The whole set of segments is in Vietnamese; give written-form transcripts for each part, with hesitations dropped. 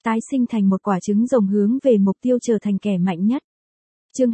tái sinh thành một quả trứng rồng hướng về mục tiêu trở thành kẻ mạnh nhất. Chương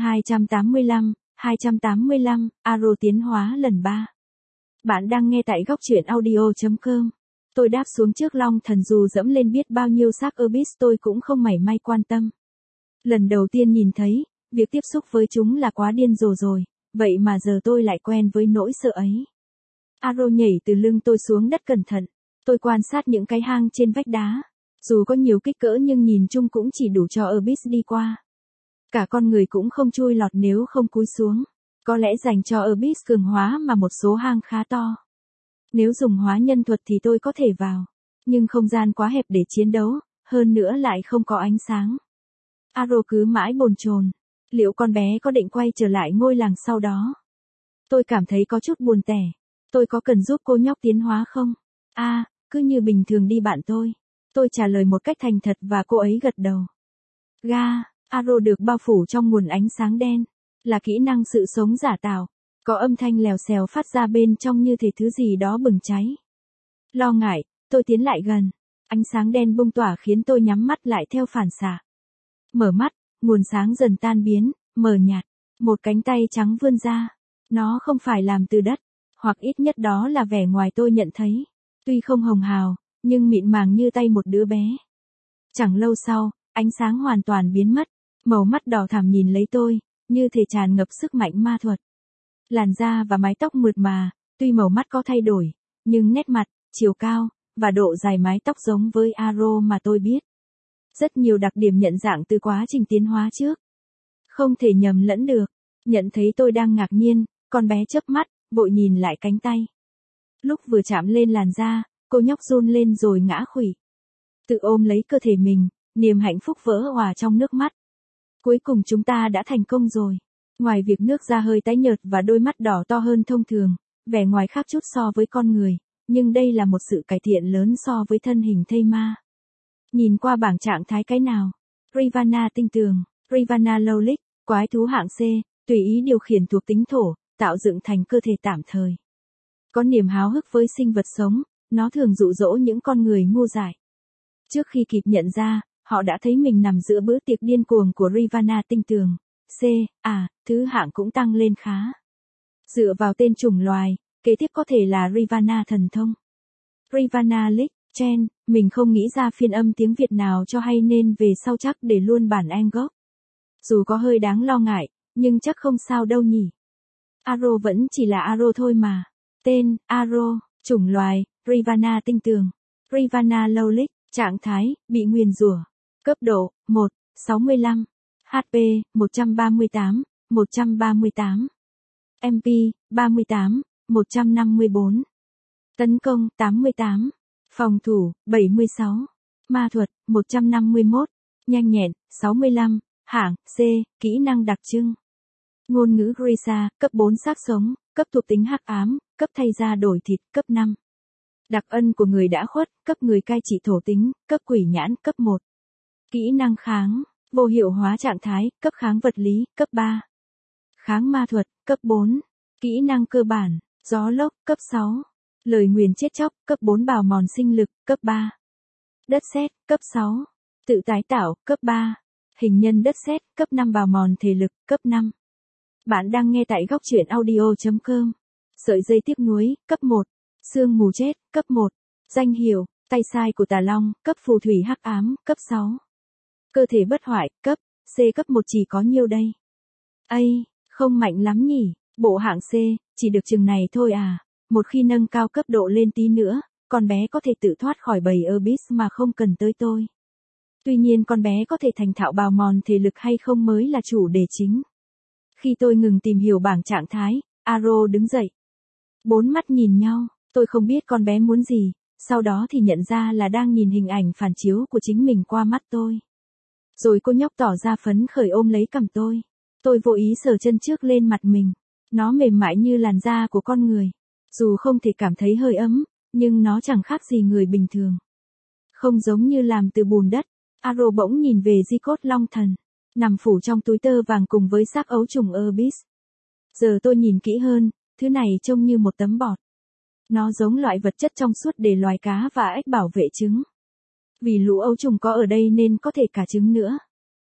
285, Aro tiến hóa lần 3. Bạn đang nghe tại góc truyện audio.com. Tôi đáp xuống trước Long Thần dù dẫm lên biết bao nhiêu xác Abyss tôi cũng không mảy may quan tâm. Lần đầu tiên nhìn thấy, việc tiếp xúc với chúng là quá điên rồ rồi, vậy mà giờ tôi lại quen với nỗi sợ ấy. Aro nhảy từ lưng tôi xuống đất cẩn thận, tôi quan sát những cái hang trên vách đá. Dù có nhiều kích cỡ nhưng nhìn chung cũng chỉ đủ cho Abyss đi qua. Cả con người cũng không chui lọt nếu không cúi xuống. Có lẽ dành cho Abyss cường hóa mà một số hang khá to. Nếu dùng hóa nhân thuật thì tôi có thể vào. Nhưng không gian quá hẹp để chiến đấu, hơn nữa lại không có ánh sáng. Aro cứ mãi bồn chồn. Liệu con bé có định quay trở lại ngôi làng sau đó? Tôi cảm thấy có chút buồn tẻ. Tôi có cần giúp cô nhóc tiến hóa không? Cứ như bình thường đi bạn tôi. Tôi trả lời một cách thành thật và cô ấy gật đầu. Aro được bao phủ trong nguồn ánh sáng đen. Là kỹ năng sự sống giả tạo. Có âm thanh lèo xèo phát ra bên trong như thể thứ gì đó bừng cháy. Lo ngại, tôi tiến lại gần. Ánh sáng đen bung tỏa khiến tôi nhắm mắt lại theo phản xạ. Mở mắt, nguồn sáng dần tan biến, mờ nhạt. Một cánh tay trắng vươn ra. Nó không phải làm từ đất, hoặc ít nhất đó là vẻ ngoài tôi nhận thấy. Tuy không hồng hào, nhưng mịn màng như tay một đứa bé. Chẳng lâu sau, ánh sáng hoàn toàn biến mất. Màu mắt đỏ thẳm nhìn lấy tôi, như thể tràn ngập sức mạnh ma thuật. Làn da và mái tóc mượt mà, tuy màu mắt có thay đổi, nhưng nét mặt, chiều cao, và độ dài mái tóc giống với Aro mà tôi biết. Rất nhiều đặc điểm nhận dạng từ quá trình tiến hóa trước. Không thể nhầm lẫn được. Nhận thấy tôi đang ngạc nhiên, con bé chớp mắt, vội nhìn lại cánh tay. Lúc vừa chạm lên làn da, cô nhóc run lên rồi ngã khuỵu. Tự ôm lấy cơ thể mình, niềm hạnh phúc vỡ òa trong nước mắt. Cuối cùng chúng ta đã thành công rồi. Ngoài việc nước da hơi tái nhợt và đôi mắt đỏ to hơn thông thường, vẻ ngoài khác chút so với con người, nhưng đây là một sự cải thiện lớn so với thân hình thây ma. Nhìn qua bảng trạng thái cái nào? Ravana tinh tường, Ravana Lowlick, quái thú hạng C, tùy ý điều khiển thuộc tính thổ, tạo dựng thành cơ thể tạm thời. Có niềm háo hức với sinh vật sống, nó thường dụ dỗ những con người ngu dại. Trước khi kịp nhận ra, họ đã thấy mình nằm giữa bữa tiệc điên cuồng của Ravana tinh tường. Thứ hạng cũng tăng lên khá. Dựa vào tên chủng loài, kế tiếp có thể là Ravana thần thông. Ravana Lick, Chen, mình không nghĩ ra phiên âm tiếng Việt nào cho hay nên về sau chắc để luôn bản Anh gốc. Dù có hơi đáng lo ngại, nhưng chắc không sao đâu nhỉ. Aro vẫn chỉ là Aro thôi mà. Tên, Aro, chủng loài, Ravana tinh tường. Ravana Lowlick, trạng thái, bị nguyền rủa. Cấp độ, 1, 65. HP, 138, 138. MP, 38, 154. Tấn công, 88. Phòng thủ, 76. Ma thuật, 151. Nhanh nhẹn, 65. Hạng, C, kỹ năng đặc trưng. Ngôn ngữ Grisha, cấp 4 xác sống, cấp thuộc tính hắc ám, cấp thay da đổi thịt, cấp 5. Đặc ân của người đã khuất, cấp người cai trị thổ tính, cấp quỷ nhãn, cấp 1. Kỹ năng kháng, vô hiệu hóa trạng thái, cấp kháng vật lý, cấp 3. Kháng ma thuật, cấp 4. Kỹ năng cơ bản, gió lốc, cấp 6. Lời nguyền chết chóc, cấp 4 bào mòn sinh lực, cấp 3. Đất sét, cấp 6. Tự tái tạo, cấp 3. Hình nhân đất sét, cấp 5 bào mòn thể lực, cấp 5. Bạn đang nghe tại góc truyện audio.com. Sợi dây tiếc nuối, cấp 1. Sương mù chết, cấp 1. Danh hiệu, tay sai của tà long, cấp phù thủy hắc ám, cấp 6. Cơ thể bất hoại, cấp C cấp 1 chỉ có nhiêu đây? Không mạnh lắm nhỉ, bộ hạng C, chỉ được chừng này thôi à. Một khi nâng cao cấp độ lên tí nữa, con bé có thể tự thoát khỏi bầy Abyss mà không cần tới tôi. Tuy nhiên con bé có thể thành thạo bào mòn thể lực hay không mới là chủ đề chính. Khi tôi ngừng tìm hiểu bảng trạng thái, Aro đứng dậy. Bốn mắt nhìn nhau, tôi không biết con bé muốn gì, sau đó thì nhận ra là đang nhìn hình ảnh phản chiếu của chính mình qua mắt tôi. Rồi cô nhóc tỏ ra phấn khởi ôm lấy cằm tôi. Tôi vô ý sờ chân trước lên mặt mình. Nó mềm mại như làn da của con người. Dù không thể cảm thấy hơi ấm, nhưng nó chẳng khác gì người bình thường. Không giống như làm từ bùn đất. Aro bỗng nhìn về di cốt long thần, nằm phủ trong túi tơ vàng cùng với xác ấu trùng Abyss. Giờ tôi nhìn kỹ hơn, thứ này trông như một tấm bọt. Nó giống loại vật chất trong suốt để loài cá và ếch bảo vệ trứng. Vì lũ ấu trùng có ở đây nên có thể cả trứng nữa.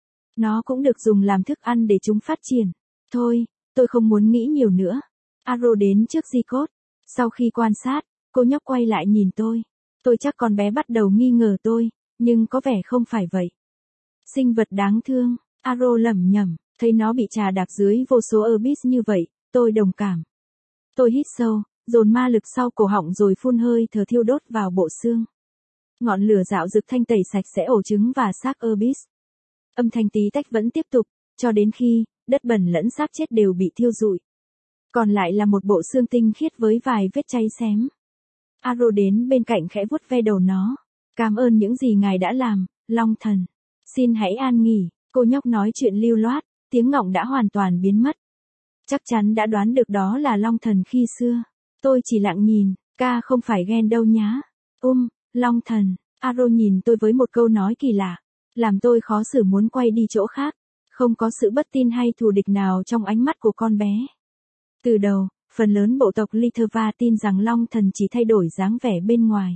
Nó cũng được dùng làm thức ăn để chúng phát triển. Thôi, tôi không muốn nghĩ nhiều nữa. Aro đến trước Di-cốt. Sau khi quan sát, cô nhóc quay lại nhìn tôi. Tôi chắc con bé bắt đầu nghi ngờ tôi, nhưng có vẻ không phải vậy. Sinh vật đáng thương, Aro lẩm nhẩm, thấy nó bị trà đạp dưới vô số Abyss như vậy, tôi đồng cảm. Tôi hít sâu, dồn ma lực sau cổ họng rồi phun hơi thở thiêu đốt vào bộ xương. Ngọn lửa dạo dực thanh tẩy sạch sẽ ổ trứng và xác Abyss. Âm thanh tí tách vẫn tiếp tục, cho đến khi đất bẩn lẫn xác chết đều bị thiêu rụi. Còn lại là một bộ xương tinh khiết với vài vết cháy xém. Aro đến bên cạnh khẽ vuốt ve đầu nó. Cảm ơn những gì ngài đã làm, Long Thần. Xin hãy an nghỉ, cô nhóc nói chuyện lưu loát, tiếng ngọng đã hoàn toàn biến mất. Chắc chắn đã đoán được đó là Long Thần khi xưa. Tôi chỉ lặng nhìn, ca không phải ghen đâu nhá. Long Thần, Aro nhìn tôi với một câu nói kỳ lạ, làm tôi khó xử muốn quay đi chỗ khác. Không có sự bất tin hay thù địch nào trong ánh mắt của con bé. Từ đầu, phần lớn bộ tộc Litherva tin rằng Long Thần chỉ thay đổi dáng vẻ bên ngoài.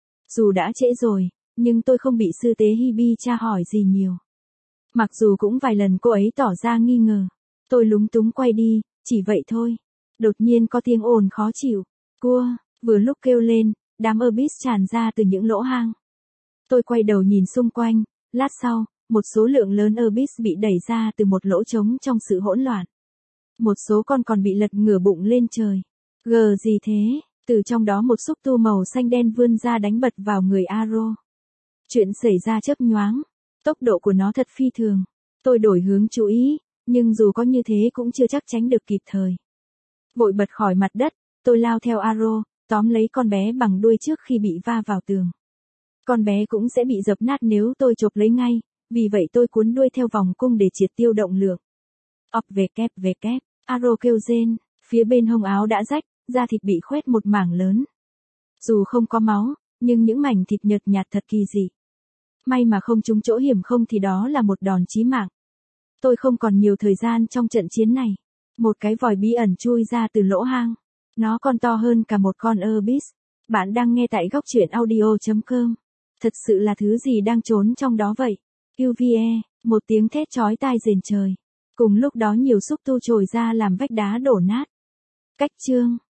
Dù đã trễ rồi, nhưng tôi không bị sư tế Hibi tra hỏi gì nhiều. Mặc dù cũng vài lần cô ấy tỏ ra nghi ngờ. Tôi lúng túng quay đi, chỉ vậy thôi. Đột nhiên có tiếng ồn khó chịu. Cua, vừa lúc kêu lên, đám Abyss tràn ra từ những lỗ hang. Tôi quay đầu nhìn xung quanh, lát sau, một số lượng lớn Abyss bị đẩy ra từ một lỗ trống trong sự hỗn loạn. Một số con còn bị lật ngửa bụng lên trời. Gờ gì thế? Từ trong đó một xúc tu màu xanh đen vươn ra đánh bật vào người Aro. Chuyện xảy ra chớp nhoáng. Tốc độ của nó thật phi thường. Tôi đổi hướng chú ý, nhưng dù có như thế cũng chưa chắc tránh được kịp thời. Vội bật khỏi mặt đất, tôi lao theo Aro, tóm lấy con bé bằng đuôi trước khi bị va vào tường. Con bé cũng sẽ bị dập nát nếu tôi chộp lấy ngay, vì vậy tôi cuốn đuôi theo vòng cung để triệt tiêu động lượng. Về kép, Aro kêu rên, phía bên hông áo đã rách, da thịt bị khoét một mảng lớn. Dù không có máu, nhưng những mảnh thịt nhợt nhạt thật kỳ dị. May mà không trúng chỗ hiểm, không thì đó là một đòn chí mạng. Tôi không còn nhiều thời gian trong trận chiến này. Một cái vòi bí ẩn chui ra từ lỗ hang. Nó còn to hơn cả một con Abyss. Bạn đang nghe tại góc truyện audio.com. Thật sự là thứ gì đang trốn trong đó vậy? UVE, một tiếng thét chói tai rền trời. Cùng lúc đó nhiều xúc tu trồi ra làm vách đá đổ nát. Cách chương